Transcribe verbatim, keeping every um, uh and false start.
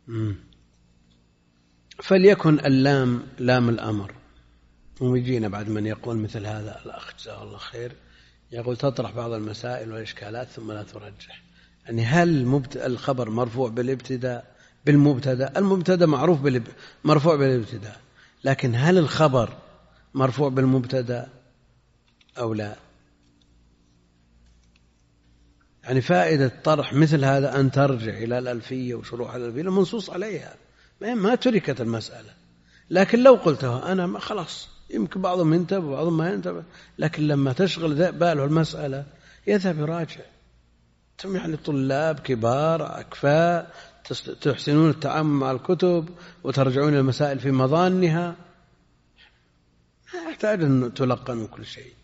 مم. فليكن اللام لام الأمر. ويجينا بعد من يقول مثل هذا الأخ جزاه الله خير، يقول تطرح بعض المسائل والإشكالات ثم لا ترجح. يعني هل الخبر مرفوع بالابتداء بالمبتدا؟ المبتدا معروف بالب... مرفوع بالابتداء، لكن هل الخبر مرفوع بالمبتدا أو لا؟ يعني فائدة طرح مثل هذا أن ترجع إلى الألفية وشروح الألفية المنصوص عليها، ما تركت المسألة. لكن لو قلتها أنا ما خلاص، يمكن بعضهم ينتبه وبعضهم ما ينتبه، لكن لما تشغل باله المسألة يذهب يراجع. أنتم يعني طلاب كبار أكفاء تحسنون التعامل مع الكتب وترجعون المسائل في مظانها، ما يحتاج أن تلقنوا كل شيء.